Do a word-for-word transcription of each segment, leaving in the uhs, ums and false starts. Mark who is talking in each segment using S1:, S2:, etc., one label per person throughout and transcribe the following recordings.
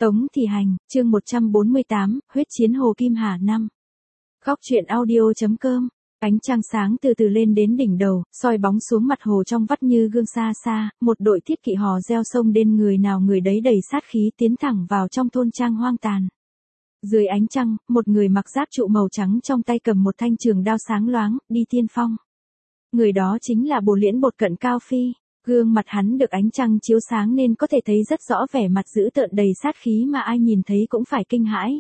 S1: Tống Thị Hành, chương một trăm bốn mươi tám, huyết chiến Hồ Kim Hà năm. Góc truyện audio.com. Ánh trăng sáng từ từ lên đến đỉnh đầu, soi bóng xuống mặt hồ trong vắt như gương xa xa, một đội thiết kỵ hò reo sông đến người nào người đấy đầy sát khí tiến thẳng vào trong thôn trang hoang tàn. Dưới ánh trăng, một người mặc giáp trụ màu trắng trong tay cầm một thanh trường đao sáng loáng, đi tiên phong. Người đó chính là Bồ Liễn Bột Cận Cao Phi. Gương mặt hắn được ánh trăng chiếu sáng nên có thể thấy rất rõ vẻ mặt dữ tợn đầy sát khí mà ai nhìn thấy cũng phải kinh hãi.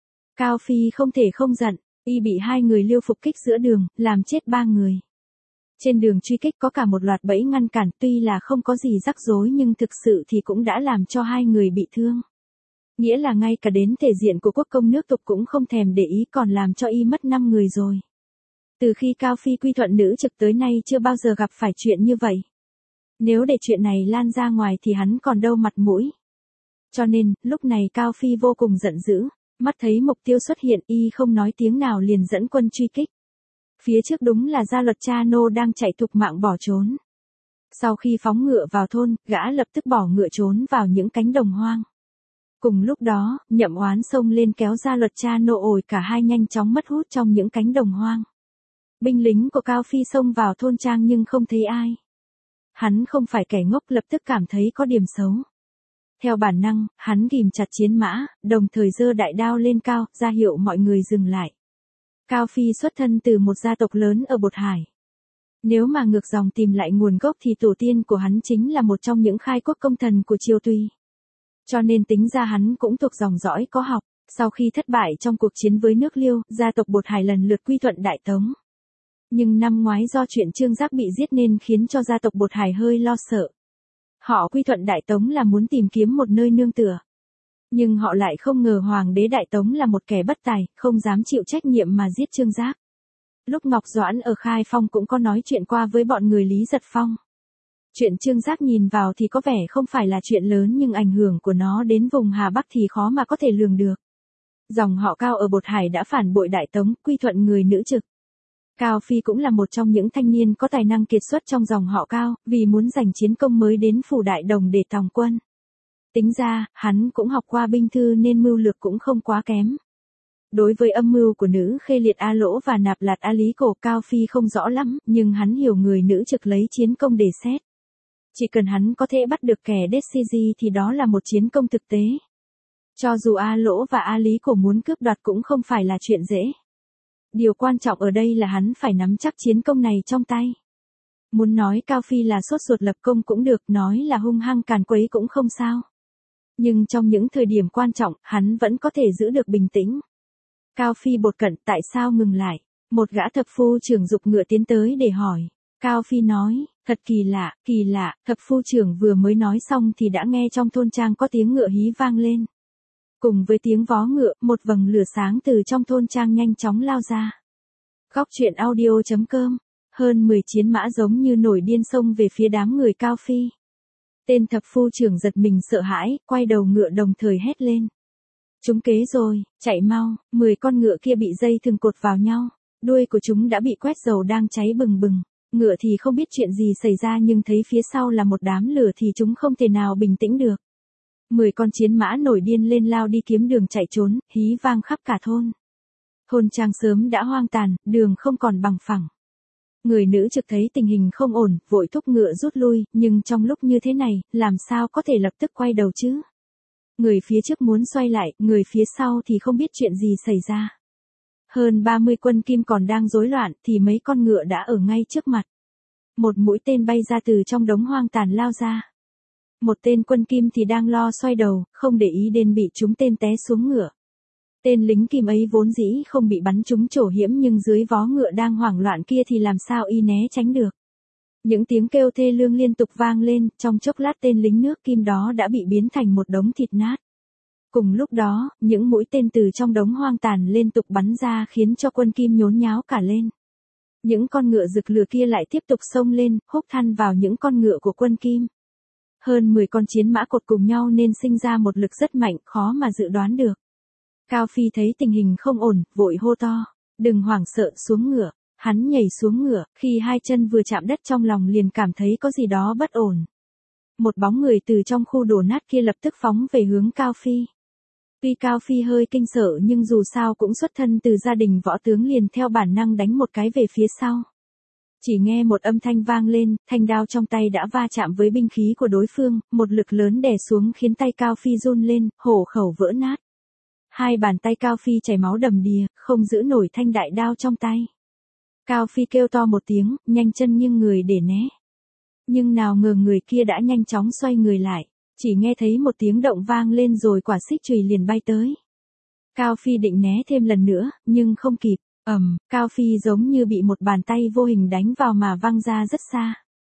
S1: Cao Phi không thể không giận, y bị hai người liêu phục kích giữa đường, làm chết ba người. Trên đường truy kích có cả một loạt bẫy ngăn cản, tuy là không có gì rắc rối nhưng thực sự thì cũng đã làm cho hai người bị thương. Nghĩa là ngay cả đến thể diện của quốc công nước Tục cũng không thèm để ý, còn làm cho y mất năm người rồi. Từ khi Cao Phi quy thuận nữ trực tới nay chưa bao giờ gặp phải chuyện như vậy. Nếu để chuyện này lan ra ngoài thì hắn còn đâu mặt mũi. Cho nên, lúc này Cao Phi vô cùng giận dữ, mắt thấy mục tiêu xuất hiện y không nói tiếng nào liền dẫn quân truy kích. Phía trước đúng là Gia Luật Cha Nô đang chạy thục mạng bỏ trốn. Sau khi phóng ngựa vào thôn, gã lập tức bỏ ngựa trốn vào những cánh đồng hoang. Cùng lúc đó, Nhậm Oán xông lên kéo Gia Luật Cha Nô ổi cả hai nhanh chóng mất hút trong những cánh đồng hoang. Binh lính của Cao Phi xông vào thôn trang nhưng không thấy ai. Hắn không phải kẻ ngốc, lập tức cảm thấy có điểm xấu. Theo bản năng, hắn ghìm chặt chiến mã, đồng thời giơ đại đao lên cao, ra hiệu mọi người dừng lại. Cao Phi xuất thân từ một gia tộc lớn ở Bột Hải. Nếu mà ngược dòng tìm lại nguồn gốc thì tổ tiên của hắn chính là một trong những khai quốc công thần của Triều Tùy. Cho nên tính ra hắn cũng thuộc dòng dõi có học. Sau khi thất bại trong cuộc chiến với nước Liêu, gia tộc Bột Hải lần lượt quy thuận Đại Tống. Nhưng năm ngoái do chuyện Trương Giác bị giết nên khiến cho gia tộc Bột Hải hơi lo sợ. Họ quy thuận Đại Tống là muốn tìm kiếm một nơi nương tựa. Nhưng họ lại không ngờ Hoàng đế Đại Tống là một kẻ bất tài, không dám chịu trách nhiệm mà giết Trương Giác. Lúc Ngọc Doãn ở Khai Phong cũng có nói chuyện qua với bọn người Lý Giật Phong. Chuyện Trương Giác nhìn vào thì có vẻ không phải là chuyện lớn nhưng ảnh hưởng của nó đến vùng Hà Bắc thì khó mà có thể lường được. Dòng họ Cao ở Bột Hải đã phản bội Đại Tống, quy thuận người nữ trực. Cao Phi cũng là một trong những thanh niên có tài năng kiệt xuất trong dòng họ Cao, vì muốn giành chiến công mới đến phủ Đại Đồng để tòng quân. Tính ra, hắn cũng học qua binh thư nên mưu lược cũng không quá kém. Đối với âm mưu của nữ Khê Liệt A Lỗ và Nạp Lạt A Lý Cổ, Cao Phi không rõ lắm, nhưng hắn hiểu người nữ trực lấy chiến công để xét. Chỉ cần hắn có thể bắt được kẻ đết si di thì đó là một chiến công thực tế. Cho dù A Lỗ và A Lý Cổ muốn cướp đoạt cũng không phải là chuyện dễ. Điều quan trọng ở đây là hắn phải nắm chắc chiến công này trong tay. Muốn nói Cao Phi là sốt ruột lập công cũng được, nói là hung hăng càn quấy cũng không sao. Nhưng trong những thời điểm quan trọng, hắn vẫn có thể giữ được bình tĩnh. Cao Phi Bột Cận, tại sao ngừng lại? Một gã thập phu trưởng giục ngựa tiến tới để hỏi. Cao Phi nói, thật kỳ lạ, kỳ lạ, thập phu trưởng vừa mới nói xong thì đã nghe trong thôn trang có tiếng ngựa hí vang lên. Cùng với tiếng vó ngựa, một vầng lửa sáng từ trong thôn trang nhanh chóng lao ra. Góc truyện audio.com. Hơn mười chiến mã giống như nổi điên xông về phía đám người Cao Phi. Tên thập phu trưởng giật mình sợ hãi, quay đầu ngựa đồng thời hét lên. Chúng kế rồi, chạy mau, mười con ngựa kia bị dây thừng cột vào nhau. Đuôi của chúng đã bị quét dầu đang cháy bừng bừng. Ngựa thì không biết chuyện gì xảy ra nhưng thấy phía sau là một đám lửa thì chúng không thể nào bình tĩnh được. Mười con chiến mã nổi điên lên lao đi kiếm đường chạy trốn, hí vang khắp cả thôn. Thôn trang sớm đã hoang tàn, đường không còn bằng phẳng. Người nữ trực thấy tình hình không ổn, vội thúc ngựa rút lui, nhưng trong lúc như thế này, làm sao có thể lập tức quay đầu chứ? Người phía trước muốn xoay lại, người phía sau thì không biết chuyện gì xảy ra. Hơn ba mươi quân Kim còn đang rối loạn thì mấy con ngựa đã ở ngay trước mặt. Một mũi tên bay ra từ trong đống hoang tàn lao ra. Một tên quân Kim thì đang lo xoay đầu, không để ý đến bị trúng tên té xuống ngựa. Tên lính Kim ấy vốn dĩ không bị bắn trúng trổ hiểm nhưng dưới vó ngựa đang hoảng loạn kia thì làm sao y né tránh được. Những tiếng kêu thê lương liên tục vang lên, trong chốc lát tên lính nước Kim đó đã bị biến thành một đống thịt nát. Cùng lúc đó, những mũi tên từ trong đống hoang tàn liên tục bắn ra khiến cho quân Kim nhốn nháo cả lên. Những con ngựa rực lửa kia lại tiếp tục xông lên, húc than vào những con ngựa của quân Kim. Hơn mười con chiến mã cột cùng nhau nên sinh ra một lực rất mạnh, khó mà dự đoán được. Cao Phi thấy tình hình không ổn, vội hô to, đừng hoảng sợ, xuống ngựa. Hắn nhảy xuống ngựa, khi hai chân vừa chạm đất trong lòng liền cảm thấy có gì đó bất ổn. Một bóng người từ trong khu đổ nát kia lập tức phóng về hướng Cao Phi. Tuy Cao Phi hơi kinh sợ nhưng dù sao cũng xuất thân từ gia đình võ tướng liền theo bản năng đánh một cái về phía sau. Chỉ nghe một âm thanh vang lên, thanh đao trong tay đã va chạm với binh khí của đối phương, một lực lớn đè xuống khiến tay Cao Phi run lên, hổ khẩu vỡ nát. Hai bàn tay Cao Phi chảy máu đầm đìa, không giữ nổi thanh đại đao trong tay. Cao Phi kêu to một tiếng, nhanh chân nghiêng người để né. Nhưng nào ngờ người kia đã nhanh chóng xoay người lại, chỉ nghe thấy một tiếng động vang lên rồi quả xích chùy liền bay tới. Cao Phi định né thêm lần nữa, nhưng không kịp, ầm, um, Cao Phi giống như bị một bàn tay vô hình đánh vào mà văng ra rất xa.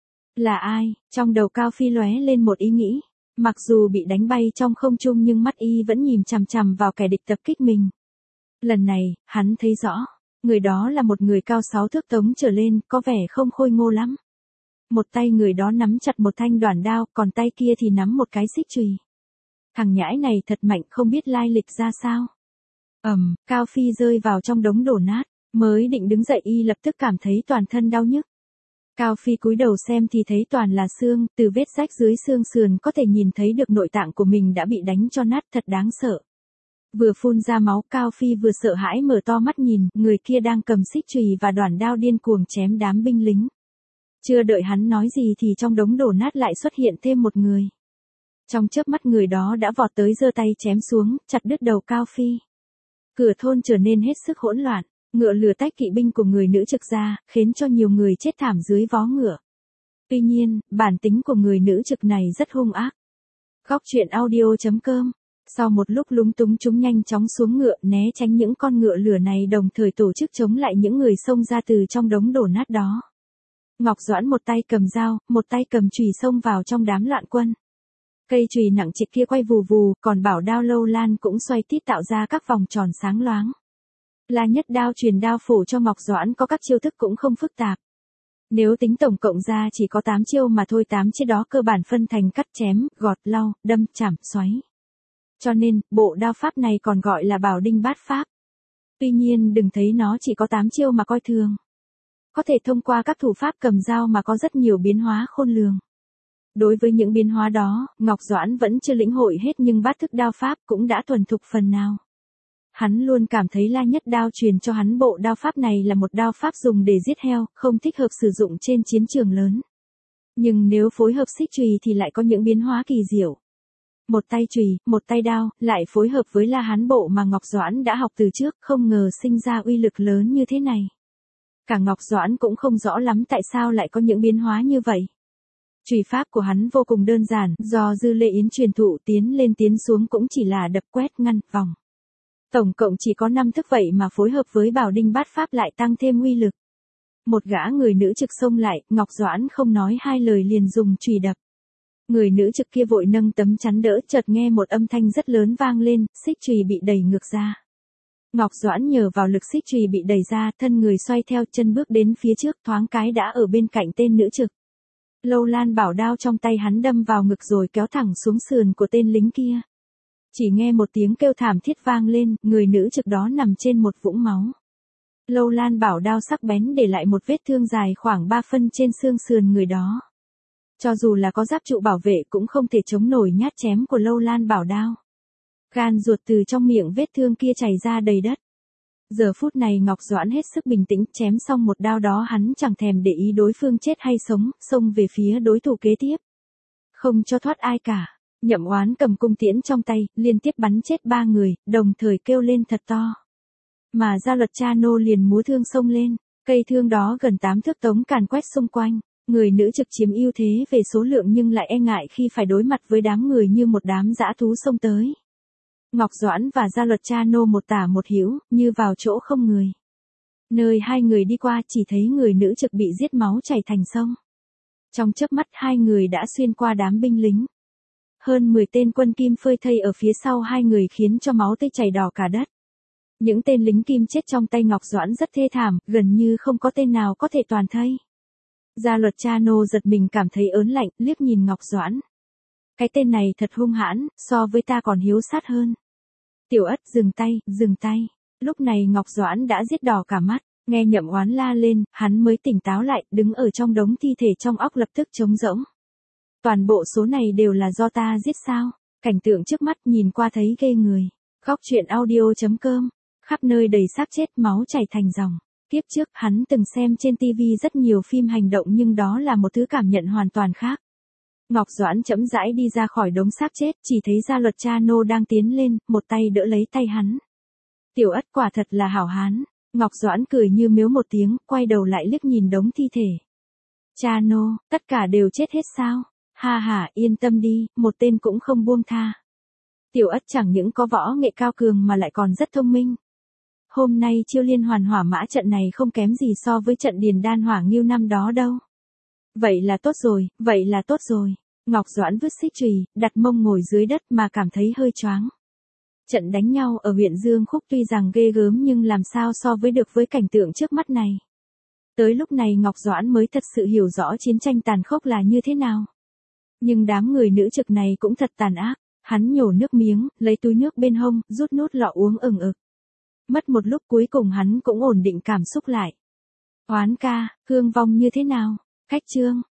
S1: Là ai? Trong đầu Cao Phi lóe lên một ý nghĩ. Mặc dù bị đánh bay trong không trung nhưng mắt y vẫn nhìn chằm chằm vào kẻ địch tập kích mình. Lần này, hắn thấy rõ, người đó là một người cao sáu thước tống trở lên, có vẻ không khôi ngô lắm. Một tay người đó nắm chặt một thanh đoản đao, còn tay kia thì nắm một cái xích chùy. Thằng nhãi này thật mạnh, không biết lai lịch ra sao. Ầm, um, Cao Phi rơi vào trong đống đổ nát, mới định đứng dậy y lập tức cảm thấy toàn thân đau nhức. Cao Phi cúi đầu xem thì thấy toàn là xương, từ vết rách dưới xương sườn có thể nhìn thấy được nội tạng của mình đã bị đánh cho nát, thật đáng sợ. Vừa phun ra máu, Cao Phi vừa sợ hãi mở to mắt nhìn, người kia đang cầm xích chùy và đoản đao điên cuồng chém đám binh lính. Chưa đợi hắn nói gì thì trong đống đổ nát lại xuất hiện thêm một người. Trong chớp mắt người đó đã vọt tới giơ tay chém xuống, chặt đứt đầu Cao Phi. Cửa thôn trở nên hết sức hỗn loạn. Ngựa lừa tách kỵ binh của người nữ trực ra, khiến cho nhiều người chết thảm dưới vó ngựa. Tuy nhiên, bản tính của người nữ trực này rất hung ác. Góc truyện audio chấm com. Sau một lúc lúng túng chúng nhanh chóng xuống ngựa né tránh những con ngựa lửa này, đồng thời tổ chức chống lại những người xông ra từ trong đống đổ nát đó. Ngọc Doãn một tay cầm dao, một tay cầm chùy xông vào trong đám loạn quân. Cây chùy nặng trịch kia quay vù vù, còn bảo đao Lâu Lan cũng xoay tít tạo ra các vòng tròn sáng loáng. La Nhất Đao truyền đao phổ cho Ngọc Doãn có các chiêu thức cũng không phức tạp. Nếu tính tổng cộng ra chỉ có tám chiêu mà thôi, tám chiêu đó cơ bản phân thành cắt chém, gọt, lau, đâm, chảm, xoáy. Cho nên, bộ đao pháp này còn gọi là Bảo Đinh Bát Pháp. Tuy nhiên đừng thấy nó chỉ có tám chiêu mà coi thường. Có thể thông qua các thủ pháp cầm dao mà có rất nhiều biến hóa khôn lường. Đối với những biến hóa đó, Ngọc Doãn vẫn chưa lĩnh hội hết nhưng bát thức đao pháp cũng đã thuần thục phần nào. Hắn luôn cảm thấy La Nhất Đao truyền cho hắn bộ đao pháp này là một đao pháp dùng để giết heo, không thích hợp sử dụng trên chiến trường lớn. Nhưng nếu phối hợp xích chùy thì lại có những biến hóa kỳ diệu. Một tay chùy, một tay đao, lại phối hợp với La Hán bộ mà Ngọc Doãn đã học từ trước, không ngờ sinh ra uy lực lớn như thế này. Cả Ngọc Doãn cũng không rõ lắm tại sao lại có những biến hóa như vậy. Chùy pháp của hắn vô cùng đơn giản, do Dư Lệ Yến truyền thụ, tiến lên tiến xuống cũng chỉ là đập, quét, ngăn, vòng. Tổng cộng chỉ có năm thức vậy mà phối hợp với Bảo Đinh Bát Pháp lại tăng thêm uy lực. Một gã người nữ trực xông lại, Ngọc Doãn không nói hai lời liền dùng chùy đập. Người nữ trực kia vội nâng tấm chắn đỡ, chợt nghe một âm thanh rất lớn vang lên, xích chùy bị đẩy ngược ra. Ngọc Doãn nhờ vào lực xích chùy bị đẩy ra, thân người xoay theo, chân bước đến phía trước, thoáng cái đã ở bên cạnh tên nữ trực. Lâu Lan bảo đao trong tay hắn đâm vào ngực rồi kéo thẳng xuống sườn của tên lính kia. Chỉ nghe một tiếng kêu thảm thiết vang lên, người nữ trực đó nằm trên một vũng máu. Lâu Lan bảo đao sắc bén để lại một vết thương dài khoảng ba phân trên xương sườn người đó. Cho dù là có giáp trụ bảo vệ cũng không thể chống nổi nhát chém của Lâu Lan bảo đao. Gan ruột từ trong miệng vết thương kia chảy ra đầy đất. Giờ phút này Ngọc Doãn hết sức bình tĩnh, chém xong một đao đó hắn chẳng thèm để ý đối phương chết hay sống, xông về phía đối thủ kế tiếp. Không cho thoát ai cả. Nhậm Oán cầm cung tiễn trong tay, liên tiếp bắn chết ba người, đồng thời kêu lên thật to. Mà Gia Luật Cha Nô liền múa thương xông lên, cây thương đó gần tám thước tống càn quét xung quanh. Người nữ trực chiếm ưu thế về số lượng nhưng lại e ngại khi phải đối mặt với đám người như một đám dã thú xông tới. Ngọc Doãn và Gia Luật Cha Nô một tả một hữu, như vào chỗ không người. Nơi hai người đi qua chỉ thấy người nữ trực bị giết máu chảy thành sông. Trong chớp mắt hai người đã xuyên qua đám binh lính. Hơn mười tên quân Kim phơi thây ở phía sau hai người khiến cho máu tươi chảy đỏ cả đất. Những tên lính Kim chết trong tay Ngọc Doãn rất thê thảm, gần như không có tên nào có thể toàn thây. Gia Luật Cha Nô giật mình cảm thấy ớn lạnh, liếc nhìn Ngọc Doãn. Cái tên này thật hung hãn, so với ta còn hiếu sát hơn. Tiểu Ất dừng tay, dừng tay. Lúc này Ngọc Doãn đã giết đỏ cả mắt, nghe Nhậm Oán la lên, hắn mới tỉnh táo lại, đứng ở trong đống thi thể trong óc lập tức trống rỗng. Toàn bộ số này đều là do ta giết sao? Cảnh tượng trước mắt nhìn qua thấy ghê người. Khóc chuyện audio.com, khắp nơi đầy xác chết máu chảy thành dòng. Kiếp trước hắn từng xem trên ti vi rất nhiều phim hành động nhưng đó là một thứ cảm nhận hoàn toàn khác. Ngọc Doãn chậm rãi đi ra khỏi đống xác chết, chỉ thấy gia luật cha nô đang tiến lên, một tay đỡ lấy tay hắn. Tiểu Ất quả thật là hảo hán. Ngọc Doãn cười như miếu một tiếng, quay đầu lại liếc nhìn đống thi thể. Cha nô, tất cả đều chết hết sao? Ha ha, yên tâm đi, một tên cũng không buông tha. Tiểu Ất chẳng những có võ nghệ cao cường mà lại còn rất thông minh. Hôm nay chiêu liên hoàn hỏa mã trận này không kém gì so với trận điền đan hỏa nghiêu năm đó đâu. Vậy là tốt rồi, vậy là tốt rồi. Ngọc Doãn vứt xích chùy, đặt mông ngồi dưới đất mà cảm thấy hơi choáng. Trận đánh nhau ở huyện Dương Khúc tuy rằng ghê gớm nhưng làm sao so với được với cảnh tượng trước mắt này. Tới lúc này Ngọc Doãn mới thật sự hiểu rõ chiến tranh tàn khốc là như thế nào. Nhưng đám người nữ trực này cũng thật tàn ác. Hắn nhổ nước miếng, lấy túi nước bên hông, rút nút lọ uống ừng ực. Mất một lúc cuối cùng hắn cũng ổn định cảm xúc lại. Oán ca, thương vong như thế nào? Khách trương,